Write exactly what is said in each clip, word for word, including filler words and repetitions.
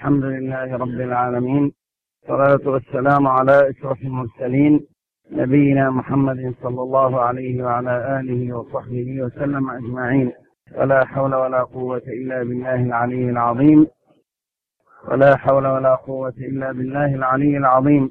الحمد لله رب العالمين، والصلاة والسلام على أشرف المرسلين نبينا محمد صلى الله عليه وعلى آله وصحبه وسلم أجمعين. ولا حول ولا قوة إلا بالله العلي العظيم ولا حول ولا قوة إلا بالله العلي العظيم.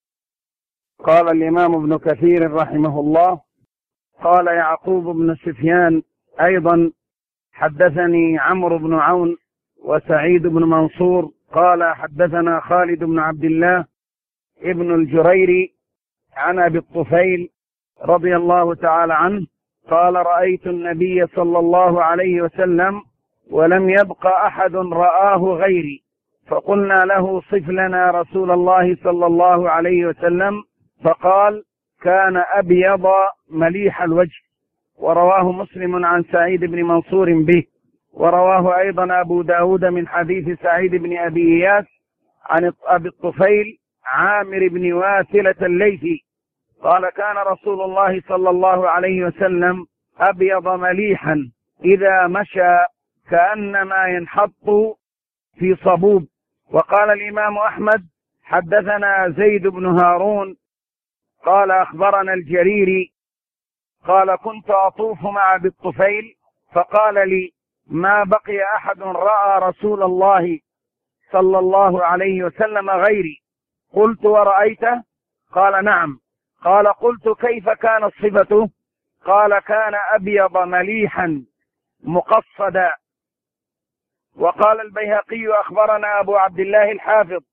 قال الإمام ابن كثير رحمه الله: قال يعقوب بن سفيان أيضا: حدثني عمرو بن عون وسعيد بن منصور قال حدثنا خالد بن عبد الله ابن الجريري عن أبي الطفيل رضي الله تعالى عنه قال: رأيت النبي صلى الله عليه وسلم ولم يبق أحد رآه غيري، فقلنا له: صف لنا رسول الله صلى الله عليه وسلم، فقال: كان أبيض مليح الوجه. ورواه مسلم عن سعيد بن منصور به، ورواه أيضا أبو داود من حديث سعيد بن أبي إياس عن أبي الطفيل عامر بن واثلة الليثي قال: كان رسول الله صلى الله عليه وسلم أبيض مليحا إذا مشى كأنما ينحط في صبوب. وقال الإمام أحمد: حدثنا زيد بن هارون قال أخبرنا الجريري قال: كنت أطوف مع أبي الطفيل فقال لي: ما بقي أحد رأى رسول الله صلى الله عليه وسلم غيري. قلت: ورأيته؟ قال: نعم. قال: قلت: كيف كانت صفته؟ قال: كان أبيض مليحا مقصدا. وقال البيهقي: أخبرنا أبو عبد الله الحافظ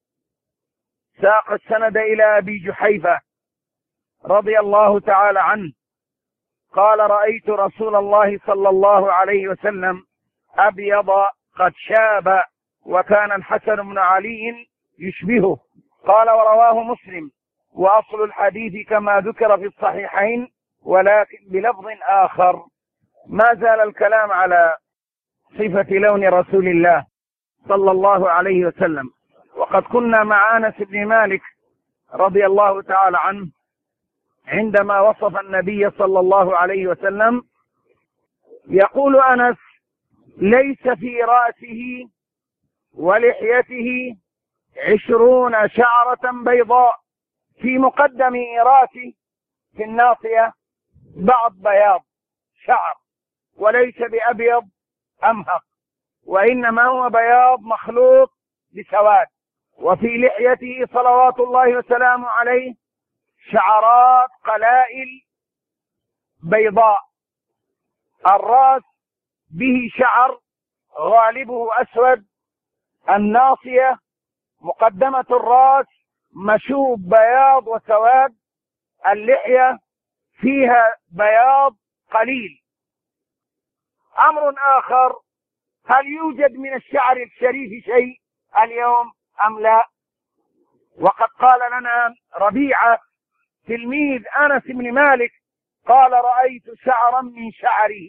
ساق السند إلى أبي جحيفة رضي الله تعالى عنه قال: رأيت رسول الله صلى الله عليه وسلم أبيض قد شاب، وكان الحسن بن علي يشبهه. قال: ورواه مسلم، وأصل الحديث كما ذكر في الصحيحين ولكن بلفظ آخر. ما زال الكلام على صفة لون رسول الله صلى الله عليه وسلم، وقد كنا مع أنس بن مالك رضي الله تعالى عنه عندما وصف النبي صلى الله عليه وسلم يقول أنس: ليس في رأسه ولحيته عشرون شعرة بيضاء، في مقدم رأسه في الناصية بعض بياض شعر، وليس بأبيض أمهق، وإنما هو بياض مخلوط بسواد. وفي لحيته صلوات الله وسلامه عليه شعرات قلائل بيضاء. الرأس به شعر غالبه أسود، الناصية مقدمة الرأس مشوب بياض وسواد، اللحية فيها بياض قليل. أمر آخر: هل يوجد من الشعر الشريف شيء اليوم أم لا؟ وقد قال لنا ربيعة تلميذ أنس بن مالك قال: رأيت شعرا من شعره.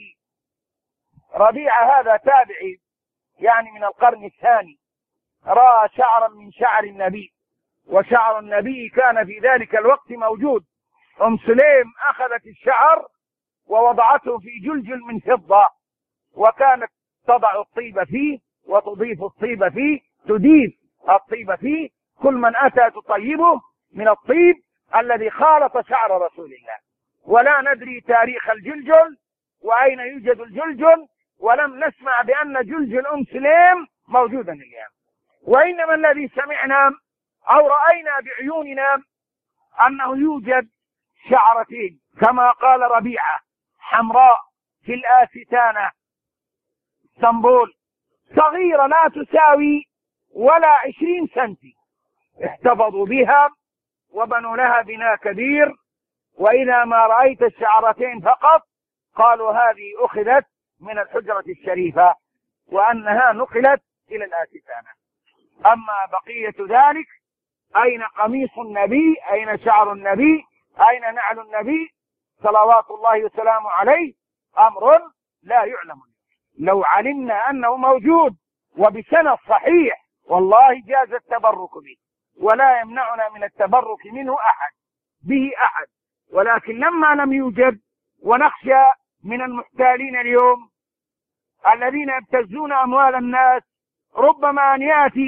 ربيعة هذا تابعي يعني من القرن الثاني، رأى شعرا من شعر النبي، وشعر النبي كان في ذلك الوقت موجود. أم سليم أخذت الشعر ووضعته في جلجل من فضة، وكانت تضع الطيب فيه وتضيف الطيب فيه، تديف الطيب فيه، كل من أتى تطيبه من الطيب الذي خالط شعر رسول الله. ولا ندري تاريخ الجلجل وأين يوجد الجلجل، ولم نسمع بأن جلجل أم سليم موجودا اليوم، وإنما الذي سمعنا أو رأينا بعيوننا أنه يوجد شعرتين كما قال ربيعة حمراء في الآستانة اسطنبول، صغيرة لا تساوي ولا عشرين سنتي، احتفظوا بها وبنوا لها بناء كبير. وإذا ما رأيت الشعرتين فقط قالوا هذه أخذت من الحجرة الشريفة، وأنها نقلت إلى الآستانة. أما بقية ذلك، أين قميص النبي؟ أين شعر النبي؟ أين نعل النبي صلوات الله وسلامه عليه؟ أمر لا يعلم. لو علمنا أنه موجود وبسند صحيح والله جاز التبرك به، ولا يمنعنا من التبرك منه أحد به أحد، ولكن لما لم يوجد ونخشى من المحتالين اليوم الذين يبتزون أموال الناس، ربما أن يأتي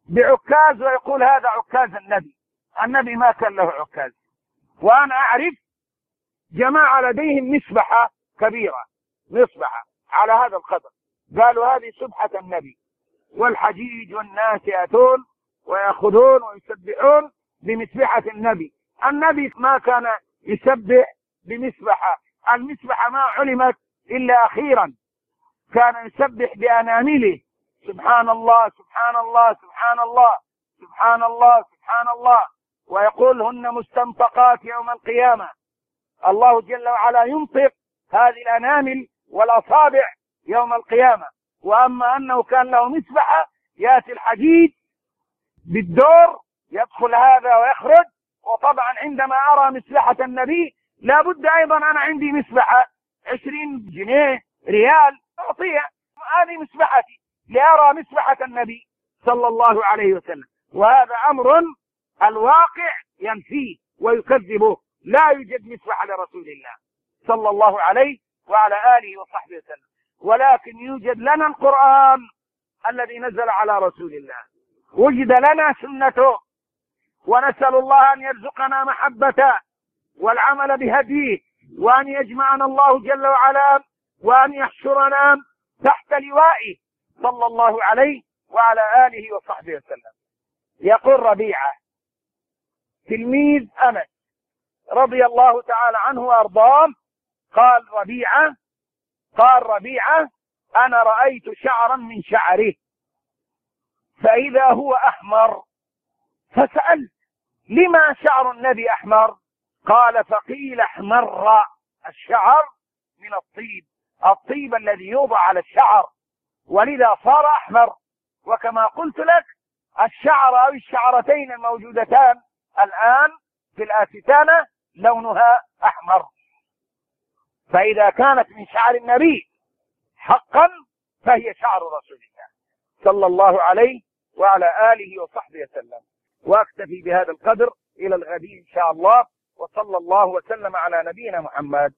بعكاز ويقول هذا عكاز النبي. النبي ما كان له عكاز. وأنا أعرف جماعة لديهم مسبحة كبيرة، مسبحة على هذا القدر، قالوا هذه سبحة النبي، والحجيج والناس يأتون ويأخذون ويسبحون بمسبحة النبي. النبي ما كان يسبح بمسبحة، المسبحة ما علمت إلا أخيرا، كان يسبح بأنامله، سبحان الله سبحان الله سبحان الله سبحان الله سبحان الله، ويقول هن مستنطقات يوم القيامة. الله جل وعلا ينطق هذه الأنامل والأصابع يوم القيامة. وأما أنه كان له مسبحة، يأتي الحديد بالدور يدخل هذا ويخرج. وطبعا عندما أرى مسبحة النبي لابد أيضا أنا عندي مسبحة عشرين جنيه ريال أعطيها، هذه مسبحتي لأرى مسبحة النبي صلى الله عليه وسلم. وهذا أمر الواقع ينفيه ويكذبه، لا يوجد مسبحة لرسول الله صلى الله عليه وعلى آله وصحبه وسلم، ولكن يوجد لنا القرآن الذي نزل على رسول الله، وجد لنا سنته، ونسأل الله أن يرزقنا محبته والعمل بهديه، وأن يجمعنا الله جل وعلا، وأن يحشرنا تحت لوائه صلى الله عليه وعلى آله وصحبه وسلم. يقول ربيعة تلميذ أنس رضي الله تعالى عنه وأرضاه، قال ربيعة قال ربيعة أنا رأيت شعرا من شعره فإذا هو أحمر، فسألت لما شعر النبي أحمر؟ قال فقيل احمر الشعر من الطيب، الطيب الذي يوضع على الشعر، ولذا صار أحمر. وكما قلت لك الشعر أو الشعرتين الموجودتان الآن في الآستانة لونها أحمر، فإذا كانت من شعر النبي حقا فهي شعر رسول الله صلى الله عليه وعلى آله وصحبه وسلم. وأكتفي بهذا القدر إلى الغد إن شاء الله، وصلى الله وسلم على نبينا محمد.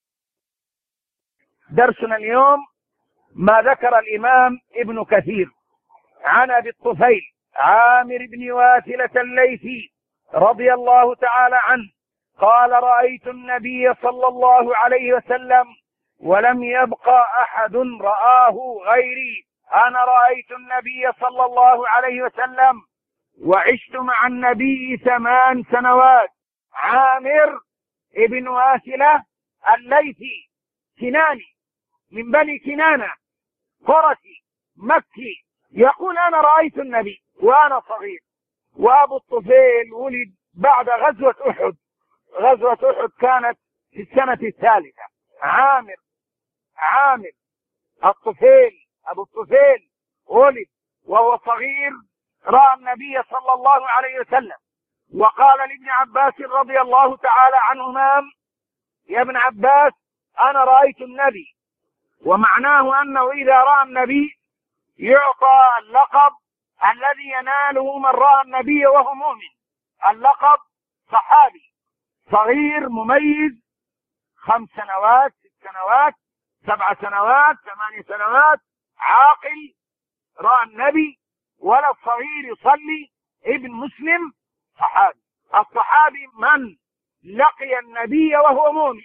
درسنا اليوم ما ذكر الإمام ابن كثير عن أبي الطفيل عامر بن واثلة الليثي رضي الله تعالى عنه قال رأيت النبي صلى الله عليه وسلم ولم يبقى أحد رآه غيري، أنا رأيت النبي صلى الله عليه وسلم وعشت مع النبي ثمان سنوات. عامر ابن واثلة الليثي كناني من بني كنانة قرشي مكي، يقول أنا رأيت النبي وأنا صغير. وأبو الطفيل ولد بعد غزوة أحد، غزوة أحد كانت في السنة الثالثة. عامر عامر الطفيل أبو الطفيل ولد وهو صغير، رأى النبي صلى الله عليه وسلم، وقال لابن عباس رضي الله تعالى عنهما يا ابن عباس أنا رأيت النبي، ومعناه أنه إذا رأى النبي يعطى اللقب الذي يناله من رأى النبي وهو مؤمن، اللقب صحابي صغير مميز، خمس سنوات ست سنوات سبع سنوات ثمانية سنوات، عاقل رأى النبي، ولا الصغير يصلي، ابن مسلم صحابي. الصحابي من لقي النبي وهو مؤمن،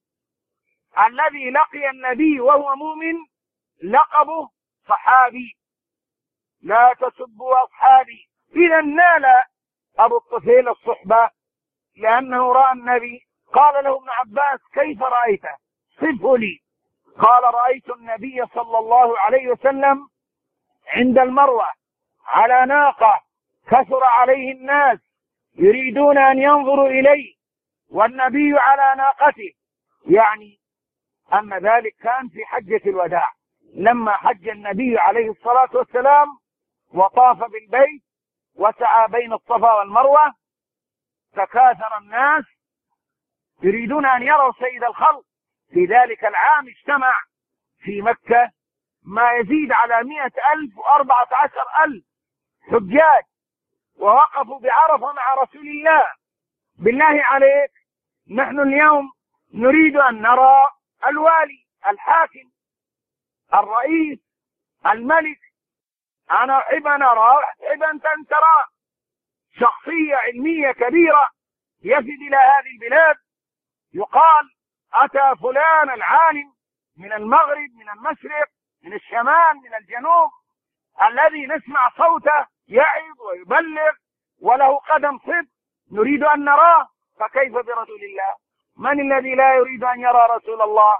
الذي لقي النبي وهو مؤمن لقبه صحابي. لا تسبوا أصحابي. إذا نال أبو الطفيل الصحبة لأنه رأى النبي. قال له ابن عباس كيف رأيته؟ صفه لي. قال رأيت النبي صلى الله عليه وسلم عند المروة على ناقة، كثر عليه الناس يريدون أن ينظروا إليه والنبي على ناقته، يعني أما ذلك كان في حجة الوداع لما حج النبي عليه الصلاة والسلام وطاف بالبيت وسعى بين الصفا والمروة، تكاثر الناس يريدون أن يروا سيد الخلق. في ذلك العام اجتمع في مكة ما يزيد على مئة ألف وأربعة عشر ألف حجاج، ووقفوا بعرفة مع رسول الله. بالله عليك نحن اليوم نريد أن نرى الوالي، الحاكم، الرئيس، الملك، أنا أحب أن أراه، أحب أن تراه. شخصية علمية كبيرة يفد إلى هذه البلاد، يقال أتى فلان العالم من المغرب، من المشرق، من الشمال، من الجنوب، الذي نسمع صوته يعظ ويبلغ وله قدم صدق، نريد أن نراه. فكيف برسول الله؟ من الذي لا يريد أن يرى رسول الله؟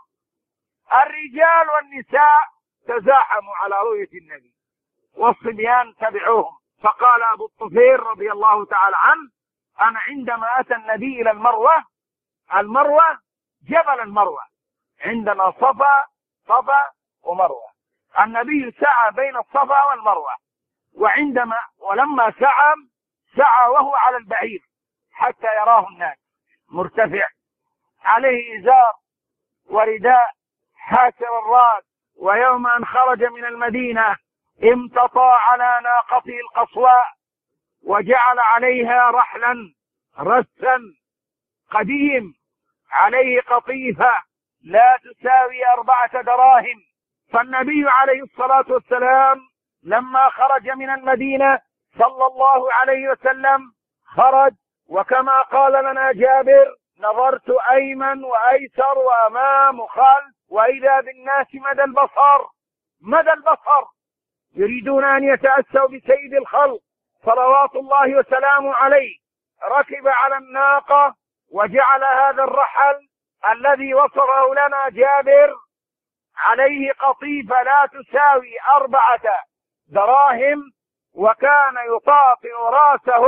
الرجال والنساء تزاحموا على رؤية النبي، والصبيان تبعوهم. فقال أبو الطفيل رضي الله تعالى عنه: أنا عندما أتى النبي إلى المروة، المروة جبل المروة، عندنا صفا صفا ومروة، النبي سعى بين الصفا والمروة، وعندما ولما سعى سعى وهو على البعير حتى يراه الناس، مرتفع عليه إزار ورداء حاسر الراس. ويوم أن خرج من المدينة امتطى على ناقته القصواء وجعل عليها رحلا رسا قديم، عليه قطيفة لا تساوي أربعة دراهم. فالنبي عليه الصلاة والسلام لما خرج من المدينة صلى الله عليه وسلم خرج، وكما قال لنا جابر: نظرت أيمن وأيسر وأمام وخلف وإذا بالناس مدى البصر. مدى البصر يريدون أن يتأسوا بسيد الخلق صلوات الله وسلامه عليه. ركب على الناقة وجعل هذا الرحل الذي وصفه لنا جابر عليه قطيفة لا تساوي أربعة دراهم، وكان يطاطئ راسه،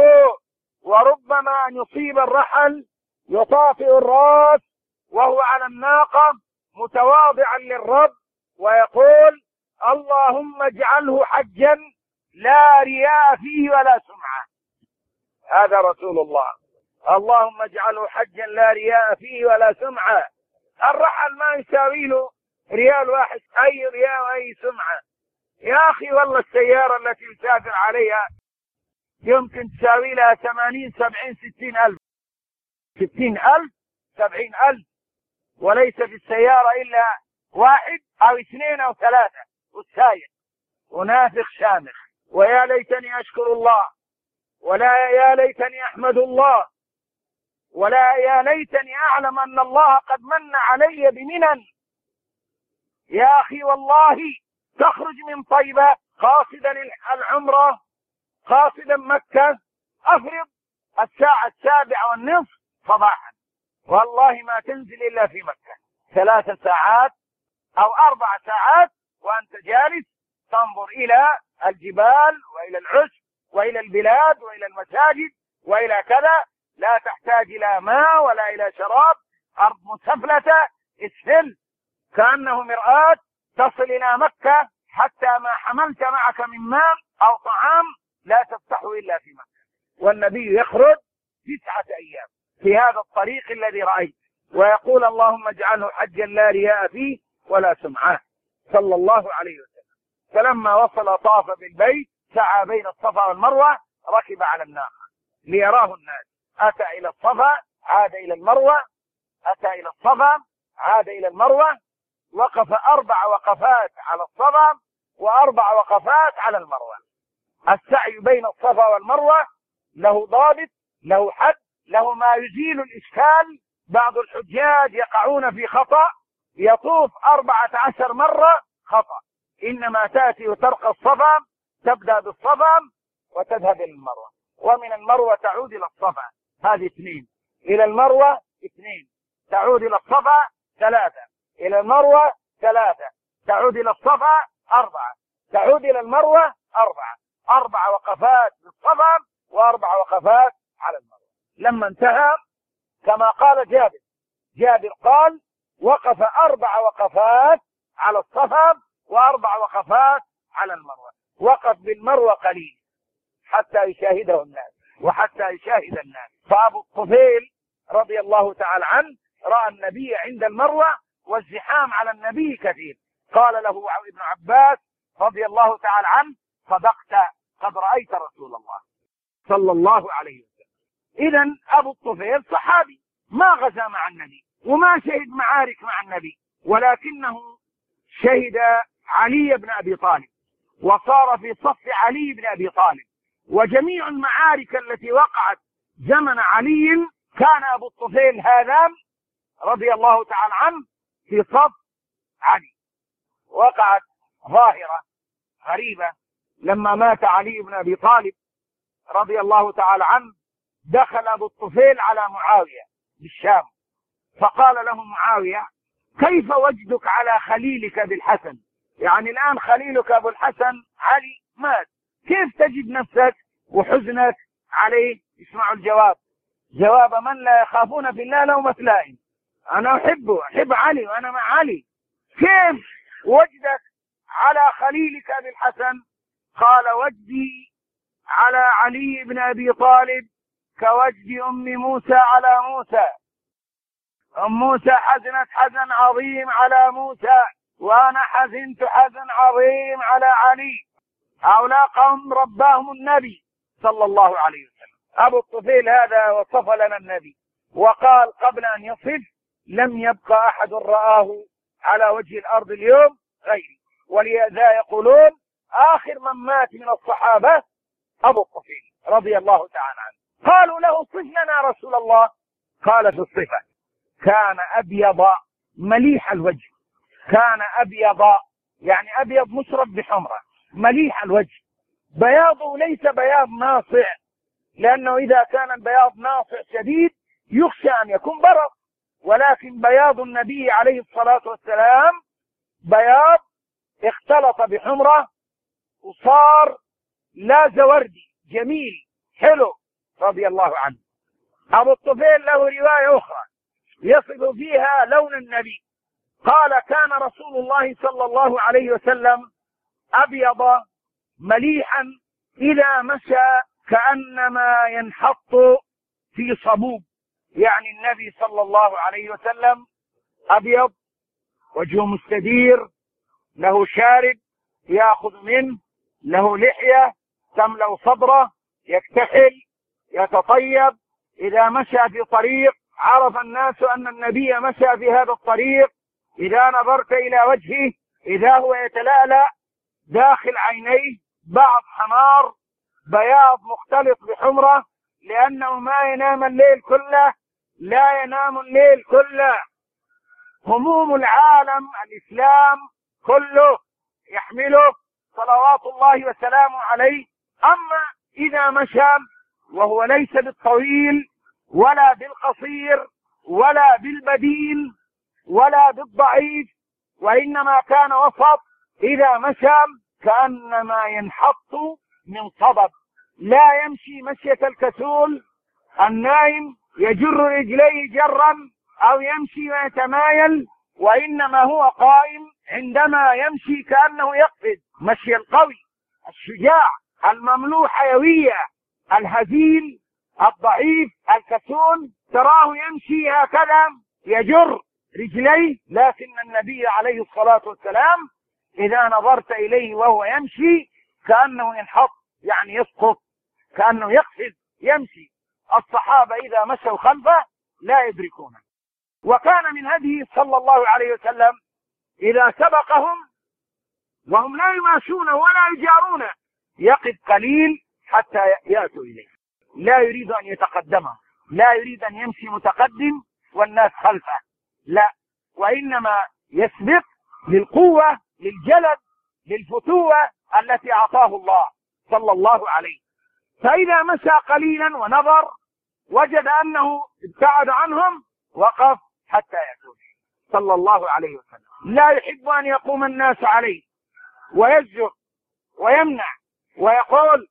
وربما أن يصيب الرحل يطاطئ الراس وهو على الناقة متواضعا للرب، ويقول: اللهم اجعله حجا لا رياء فيه ولا سمعة. هذا رسول الله، اللهم اجعله حجا لا رياء فيه ولا سمعة. الرحل ما يساوي له ريال واحد، أي رياء وأي سمعة. يا أخي والله السيارة التي يسافر عليها يمكن تساوي لها ثمانين سبعين ستين ألف، ستين ألف سبعين ألف، وليس في السيارة إلا واحد أو اثنين أو ثلاثة، والسايق ونافخ شامخ. ويا ليتني أشكر الله، ولا يا ليتني أحمد الله، ولا يا ليتني أعلم أن الله قد من علي بمنن. يا أخي والله تخرج من طيبة قاصدا العمرة، قاصدا مكة، أفرض الساعة السابعة والنصف صباحا، والله ما تنزل إلا في مكة ثلاث ساعات أو أربع ساعات، وأنت جالس تنظر إلى الجبال وإلى العشب وإلى البلاد وإلى المساجد وإلى كذا، لا تحتاج إلى ماء ولا إلى شراب، أرض مسفلة اسهل كأنه مرآة تصل إلى مكة، حتى ما حملت معك من ماء أو طعام لا تفتحه إلا في مكة. والنبي يخرج تسعة أيام في هذا الطريق الذي رأيت، ويقول: اللهم اجعله حجا لا رياء فيه ولا سمعة، صلى الله عليه وسلم. فلما وصل طاف بالبيت، سعى بين الصفا والمروة، ركب على الناقة ليراه الناس. أتى إلى الصفا عاد إلى المروة، أتى إلى الصفا عاد إلى المروة، وقف أربع وقفات على الصفا وأربع وقفات على المروة. السعي بين الصفا والمروة له ضابط، له حد، له ما يزيل الإشكال. بعض الحجاج يقعون في خطأ، يطوف أربعة عشر مرة، خطأ. إنما تأتي وترقى الصفا، تبدأ بالصفا وتذهب إلى المروة، ومن المروة تعود إلى الصفا، هذه اثنين. إلى المروة اثنين، تعود إلى الصفا ثلاثة، إلى المروة ثلاثة، تعود إلى الصفا أربعة، تعود إلى المروة أربعة. أربع وقفات للصفا وأربع وقفات على المروة. لما انتهى كما قال جابر، جابر قال: وقف أربع وقفات على الصفا وأربع وقفات على المروة. وقف بالمروة قليل حتى يشاهده الناس وحتى يشاهد الناس. فأبو الطفيل رضي الله تعالى عنه رأى النبي عند المروة والزحام على النبي كثير، قال له ابن عباس رضي الله تعالى عنه: صدقت، قد رأيت رسول الله صلى الله عليه وسلم. إذن أبو الطفيل صحابي ما غزا مع النبي وما شهد معارك مع النبي، ولكنه شهد علي بن أبي طالب وصار في صف علي بن أبي طالب. وجميع المعارك التي وقعت زمن علي كان أبو الطفيل هذا رضي الله تعالى عنه في صف علي. وقعت ظاهرة غريبة لما مات علي بن أبي طالب رضي الله تعالى عنه، دخل أبو الطفيل على معاوية بالشام، فقال له معاوية: كيف وجدك على خليلك بالحسن؟ يعني الآن خليلك أبو الحسن علي مات، كيف تجد نفسك وحزنك عليه؟ اسمعوا الجواب، جواب من لا يخافون في الله لومة لائم. أنا أحبه، أحب علي وأنا مع علي، كيف وجدك على خليلك أبي الحسن؟ قال: وجدي على علي بن أبي طالب كوجد أم موسى على موسى. أم موسى حزنت حزن عظيم على موسى، وأنا حزنت حزن عظيم على علي. هؤلاء قوم رباهم النبي صلى الله عليه وسلم. أبو الطفيل هذا وصف لنا النبي وقال قبل أن يصف: لم يبقى أحد رآه على وجه الأرض اليوم غيري. ولذا يقولون آخر من مات من الصحابة أبو الطفيل رضي الله تعالى عنه. قالوا له: صف لنا رسول الله. قال في الصفة: كان أبيض مليح الوجه. كان أبيض يعني أبيض مشرب بحمرة، مليح الوجه. بياضه ليس بياض ناصع، لأنه إذا كان البياض ناصع شديد يخشى أن يكون برص، ولكن بياض النبي عليه الصلاة والسلام بياض اختلط بحمرة وصار لا زوردي، جميل حلو رضي الله عنه. أبو الطفيل له رواية أخرى يصف فيها لون النبي، قال: كان رسول الله صلى الله عليه وسلم أبيض مليحا إذا مشى كأنما ينحط في صبوب. يعني النبي صلى الله عليه وسلم أبيض، وجهه مستدير، له شارب يأخذ منه، له لحية تملأ صدره، يكتحل، يتطيب. إذا مشى في طريق عرف الناس أن النبي مشى في هذا الطريق. إذا نظرت إلى وجهه إذا هو يتلألأ داخل عينيه بعض حمار بياض مختلط بحمرة، لأنه ما ينام الليل كله، لا ينام الليل كله. هموم العالم الإسلام كله يحمله صلوات الله وسلامه عليه. أما إذا مشى وهو ليس بالطويل ولا بالقصير ولا بالبدين ولا بالضعيف، وإنما كان وسط، إذا مشى كأنما ينحط من صبب، لا يمشي مشية الكسول النائم يجر رجليه جرا أو يمشي ويتمايل، وإنما هو قائم عندما يمشي كأنه يقفز. مشي القوي الشجاع المملوء حيوية، الهزيل الضعيف الكسول تراه يمشي هكذا يجر رجليه، لكن النبي عليه الصلاة والسلام إذا نظرت إليه وهو يمشي كأنه ينحط، يعني يسقط، كأنه يقفز يمشي. الصحابة إذا مشوا خلفه لا يدركونه. وكان من هديه صلى الله عليه وسلم إذا سبقهم وهم لا يماشونه ولا يجارونه يقف قليل حتى يأتوا إليه، لا يريد أن يتقدمه، لا يريد أن يمشي متقدم والناس خلفه، لا، وإنما يسبق للقوة، للجلد، للفتوة التي أعطاه الله صلى الله عليه. فإذا مشى قليلا ونظر وجد أنه ابتعد عنهم وقف حتى يأتوا صلى الله عليه وسلم. لا يحب أن يقوم الناس عليه ويزجر ويمنع ويقول: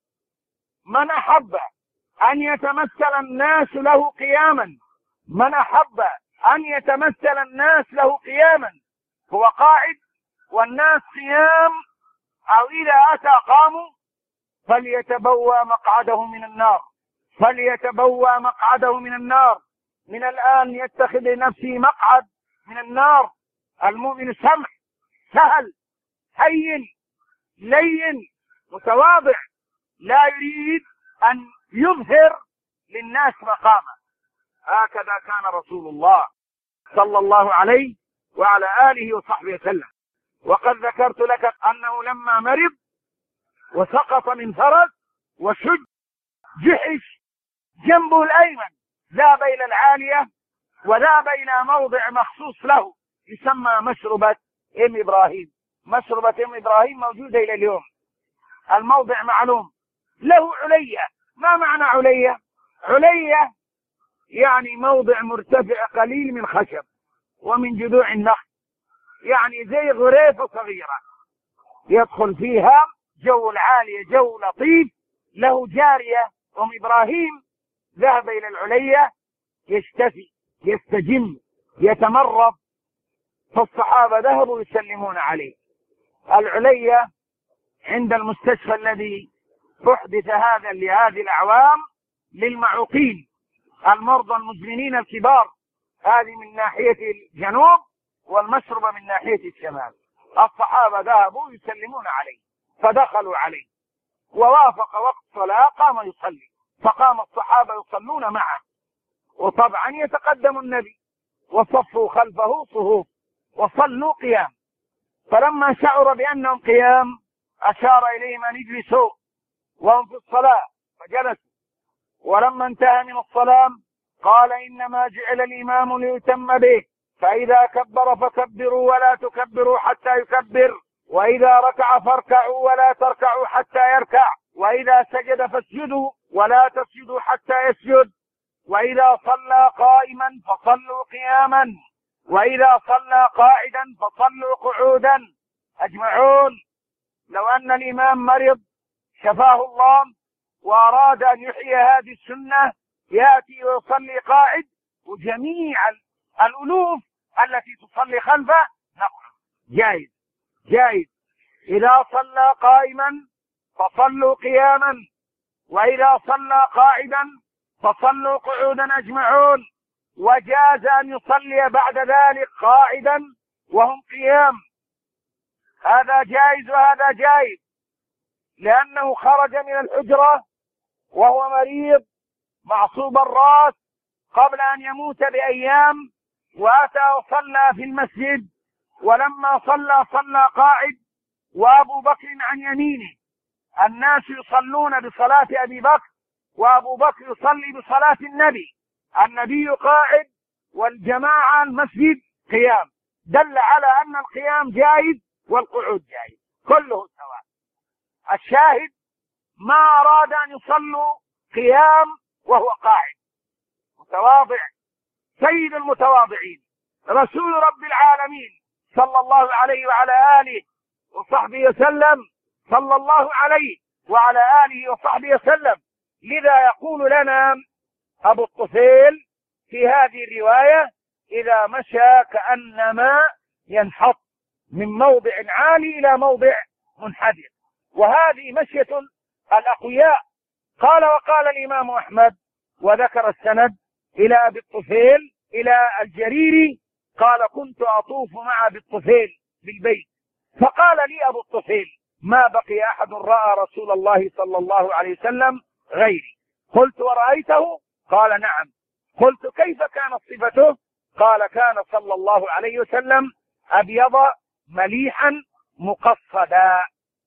من أحب أن يتمثل الناس له قياما، من أحب أن يتمثل الناس له قياما، هو قاعد والناس قيام، أو إذا أتى قاموا، فليتبوى مقعده من النار، فليتبوى مقعده من النار. من الآن يتخذ لنفسه مقعد من النار. المؤمن سمح سهل هين لين متواضع، لا يريد أن يظهر للناس مقامه. هكذا كان رسول الله صلى الله عليه وعلى آله وصحبه وسلم. وقد ذكرت لك أنه لما مرض وسقط من فرس وشج جحش جنبه الأيمن، ذهب إلى العالية وذهب إلى موضع مخصوص له يسمى مشربة ام إبراهيم. مشربة ام إبراهيم موجودة إلى اليوم، الموضع معلوم. له علية. ما معنى علية؟ علية يعني موضع مرتفع قليل من خشب ومن جذوع النخل، يعني زي غريفة صغيرة يدخل فيها جو العالية، جو لطيف. له جارية ام إبراهيم ذهب إلى العلية يشتفي يستجم يتمرض، فالصحابة ذهبوا يسلمون عليه. العلية عند المستشفى الذي أحدث هذا لهذه الأعوام للمعوقين المرضى المزمنين الكبار، هذه من ناحية الجنوب والمشربة من ناحية الشمال. الصحابة ذهبوا يسلمون عليه فدخلوا عليه، ووافق وقت صلاة قام يصلي، فقام الصحابة يصلون معه، وطبعا يتقدم النبي وصفوا خلفه صفوف وصلوا قيام. فلما شعر بأنهم قيام أشار إليهم أن يجلسوا وهم في الصلاة فجلسوا. ولما انتهى من الصلاة قال إنما جعل الإمام ليتم به، فإذا كبر فكبروا ولا تكبروا حتى يكبر، وإذا ركع فاركعوا ولا تركعوا حتى يركع، وإذا سجد فاسجدوا ولا تسجدوا حتى يسجد، وإذا صلى قائما فصلوا قياما، وإذا صلى قاعدا فصلوا قعودا أجمعون. لو أن الإمام مرض شفاه الله وأراد أن يحيي هذه السنة يأتي ويصلي قاعد، وجميع الألوف التي تصلي خلفه نقعد. جائز جائز. إذا صلى قائما فصلوا قياما، وإذا صلى قاعدا فصلوا قعودا أجمعون. وجاز أن يصلي بعد ذلك قاعدا وهم قيام، هذا جائز وهذا جائز، لأنه خرج من الحجرة وهو مريض معصوب الرأس قبل أن يموت بأيام، وأتى وصلى في المسجد، ولما صلى صلى قاعد وأبو بكر عن يمينه. الناس يصلون بصلاة أبي بكر وأبو بكر يصلي بصلاة النبي، النبي قاعد والجماعة المسجد قيام، دل على أن القيام جائز والقعود جائز كله سواء. الشاهد ما أراد أن يصلوا قيام وهو قاعد متواضع سيد المتواضعين رسول رب العالمين صلى الله عليه وعلى آله وصحبه وسلم، صلى الله عليه وعلى آله وصحبه وسلم. لذا يقول لنا أبو الطفيل في هذه الرواية إذا مشى كأنما ينحط من موضع عالي إلى موضع منحدر، وهذه مشية الأقوياء. قال وقال الإمام أحمد وذكر السند إلى أبي الطفيل إلى الجريري قال كنت أطوف مع أبي الطفيل بالبيت، فقال لي أبو الطفيل ما بقي أحد رأى رسول الله صلى الله عليه وسلم غيري. قلت ورأيته؟ قال نعم. قلت كيف كانت صفته؟ قال كان صلى الله عليه وسلم أبيض مليحا مقصدا.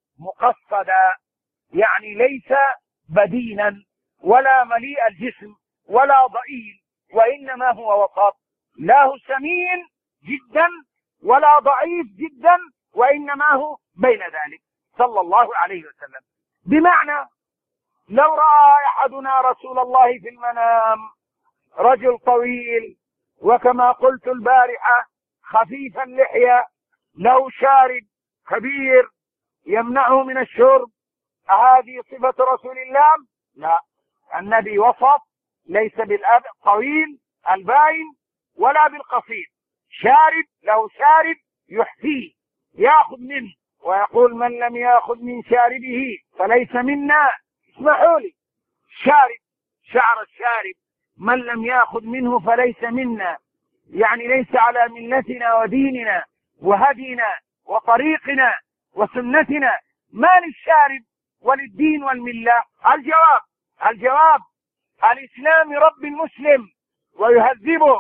مقصدا يعني ليس بدينا ولا مليء الجسم ولا ضئيل، وإنما هو وسط، لا هو سمين جدا ولا ضعيف جدا، وإنما هو بين ذلك صلى الله عليه وسلم. بمعنى لو رأى أحدنا رسول الله في المنام رجل طويل، وكما قلت البارحة خفيف اللحية، له شارب كبير يمنعه من الشرب، هذه صفة رسول الله؟ لا، النبي وسط، ليس بالطويل الباين ولا بالقصير، شارب له شارب يحفيه يأخذ منه، ويقول من لم يأخذ من شاربه فليس منا. اسمحوا لي، شارب شعر الشارب من لم يأخذ منه فليس منا، يعني ليس على ملتنا وديننا وهدينا وطريقنا وسنتنا. ما للشارب وللدين والملة؟ الجواب الجواب الإسلام يربي المسلم ويهذبه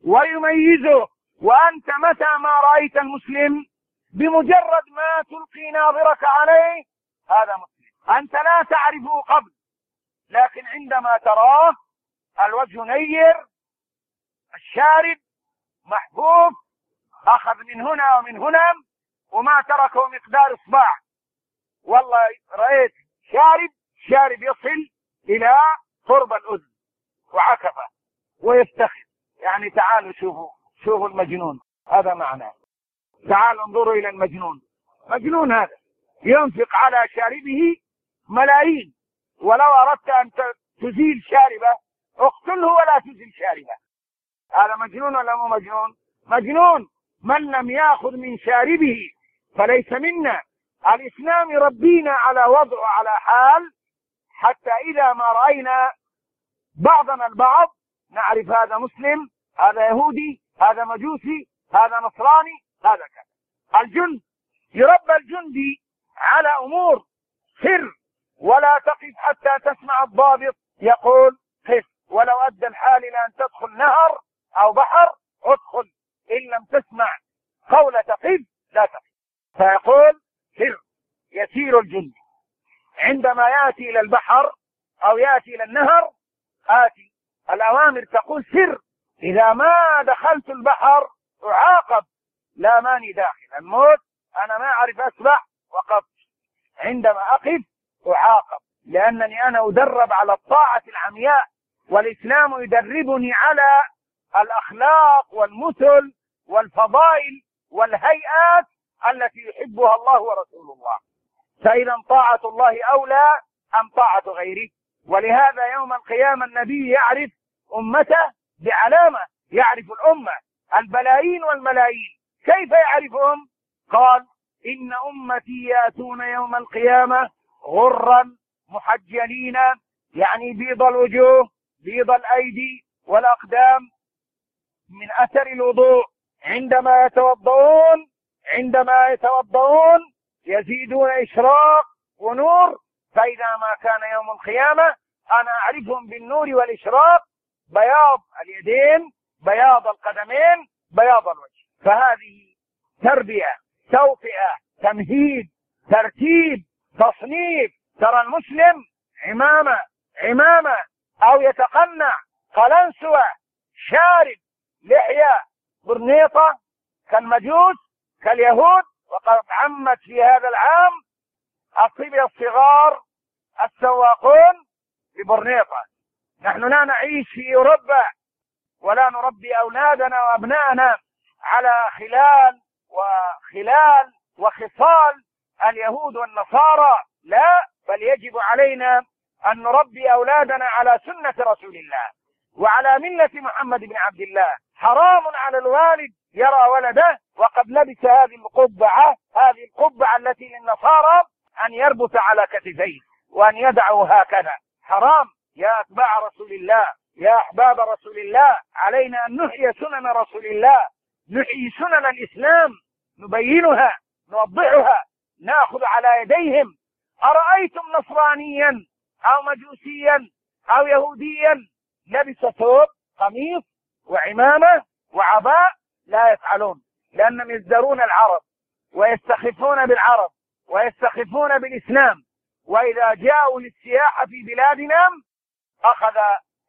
ويميزه، وأنت متى ما رأيت المسلم بمجرد ما تلقي ناظرك عليه هذا مسلم، أنت لا تعرفه قبل، لكن عندما تراه الوجه نير، الشارب محفوف، أخذ من هنا ومن هنا وما تركه مقدار إصبع. والله رأيت شارب شارب يصل إلى قرب الأذن وعكفه ويفتخر. يعني تعالوا شوفوا شوفوا المجنون، هذا معناه. تعالوا انظروا إلى المجنون. مجنون هذا ينفق على شاربه ملايين، ولو أردت أن تزيل شاربه اقتله ولا تزيل شاربه. هذا مجنون ولا مو مجنون؟ مجنون. من لم يأخذ من شاربه فليس منا. الإسلام يربينا على وضع على حال، حتى إذا ما رأينا بعضنا البعض نعرف هذا مسلم، هذا يهودي، هذا مجوسي، هذا نصراني، هذا كذا. الجند يربى الجندي على أمور سر، ولا تقف حتى تسمع الضابط يقول قف، ولو أدى الحال إلى أن تدخل نهر أو بحر ادخل، إن لم تسمع قولة قف لا تقف، فيقول سر. يسير الجندي عندما يأتي إلى البحر أو يأتي إلى النهر، آتي الأوامر تقول سر. إذا ما دخلت البحر أعاقب، لا ماني داخل الموت، أنا ما أعرف أسبح وقفت. عندما أقف أعاقب، لأنني أنا أدرب على الطاعة العمياء، والإسلام يدربني على الأخلاق والمثل والفضائل والهيئات التي يحبها الله ورسول الله. فإذا طاعة الله أولى أم طاعة غيره؟ ولهذا يوم القيامة النبي يعرف أمته بعلامة، يعرف الأمة البلايين والملايين. كيف يعرفهم؟ قال إن أمتي يأتون يوم القيامة غرا محجلين، يعني بيض الوجوه بيض الأيدي والأقدام من أثر الوضوء. عندما يتوضؤون عندما يتوضؤون يزيدون إشراق ونور. فإذا ما كان يوم القيامة أنا أعرفهم بالنور والإشراق، بياض اليدين، بياض القدمين، بياض الوجه. فهذه تربية، توطئة، تمهيد، ترتيب، تصنيف. ترى المسلم عمامة عمامة أو يتقنع، قلنسوة، شارب، لحية، برنيطة، كالمجوس كاليهود. وقد عمت في هذا العام الصبية الصغار السواقون ببرنيطة. نحن لا نعيش في أوروبا ولا نربي أولادنا وأبنائنا على خلال وخلال وخصال اليهود والنصارى، لا، بل يجب علينا أن نربي أولادنا على سنة رسول الله وعلى ملة محمد بن عبد الله. حرام على الوالد يرى ولده وقد لبس هذه القبعة هذه القبعة التي للنصارى أن يربط على كتفيه وأن يدعه هكذا. حرام. يا أتباع رسول الله، يا أحباب رسول الله، علينا أن نحيي سنن رسول الله، نحيي سنن الإسلام، نبينها، نوضحها، نأخذ على يديهم. أرأيتم نصرانيا أو مجوسيا أو يهوديا لبس ثوب قميص وعمامة وعباء؟ لا يفعلون، لأنهم يزدرون العرب ويستخفون بالعرب ويستخفون بالإسلام. وإذا جاءوا للسياحة في بلادنا أخذ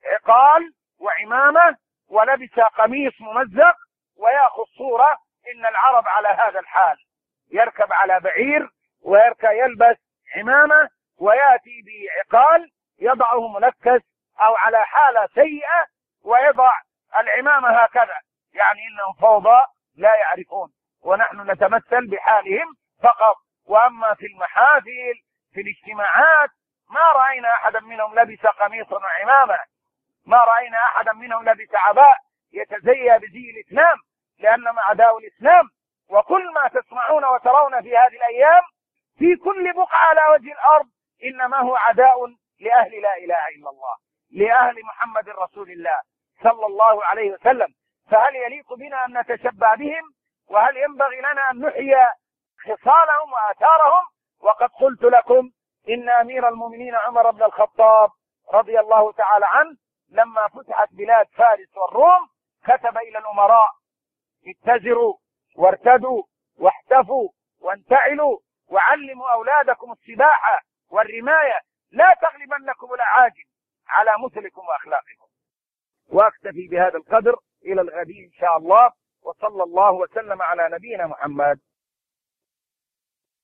عقال وعمامة ولبس قميص ممزق ويأخذ صورة إن العرب على هذا الحال، يركب على بعير ويركب يلبس عمامة ويأتي بعقال يضعه ملكس أو على حالة سيئة ويضع العمامة هكذا، يعني إنهم فوضى لا يعرفون، ونحن نتمثل بحالهم فقط. وأما في المحافل في الاجتماعات ما رأينا أحدا منهم لبس قميصا وعمامة، ما رأينا أحدا منهم لبس عباء يتزيى بزي الإسلام، لأنهم أعداء الإسلام. وكل ما تسمعون وترون في هذه الأيام في كل بقعة على وجه الأرض إنما هو عداء لأهل لا إله إلا الله، لأهل محمد رسول الله صلى الله عليه وسلم. فهل يليق بنا أن نتشبه بهم؟ وهل ينبغي لنا أن نحيي خصالهم وآثارهم؟ وقد قلت لكم إن أمير المؤمنين عمر بن الخطاب رضي الله تعالى عنه لما فتحت بلاد فارس والروم كتب إلى الأمراء: اتزروا وارتدوا واحتفوا وانتعلوا وعلموا أولادكم السباحة والرماية لا تغلبنكم الأعاجم على مثلكم وأخلاقكم. وأكتفي بهذا القدر إلى الغد إن شاء الله، وصلى الله وسلم على نبينا محمد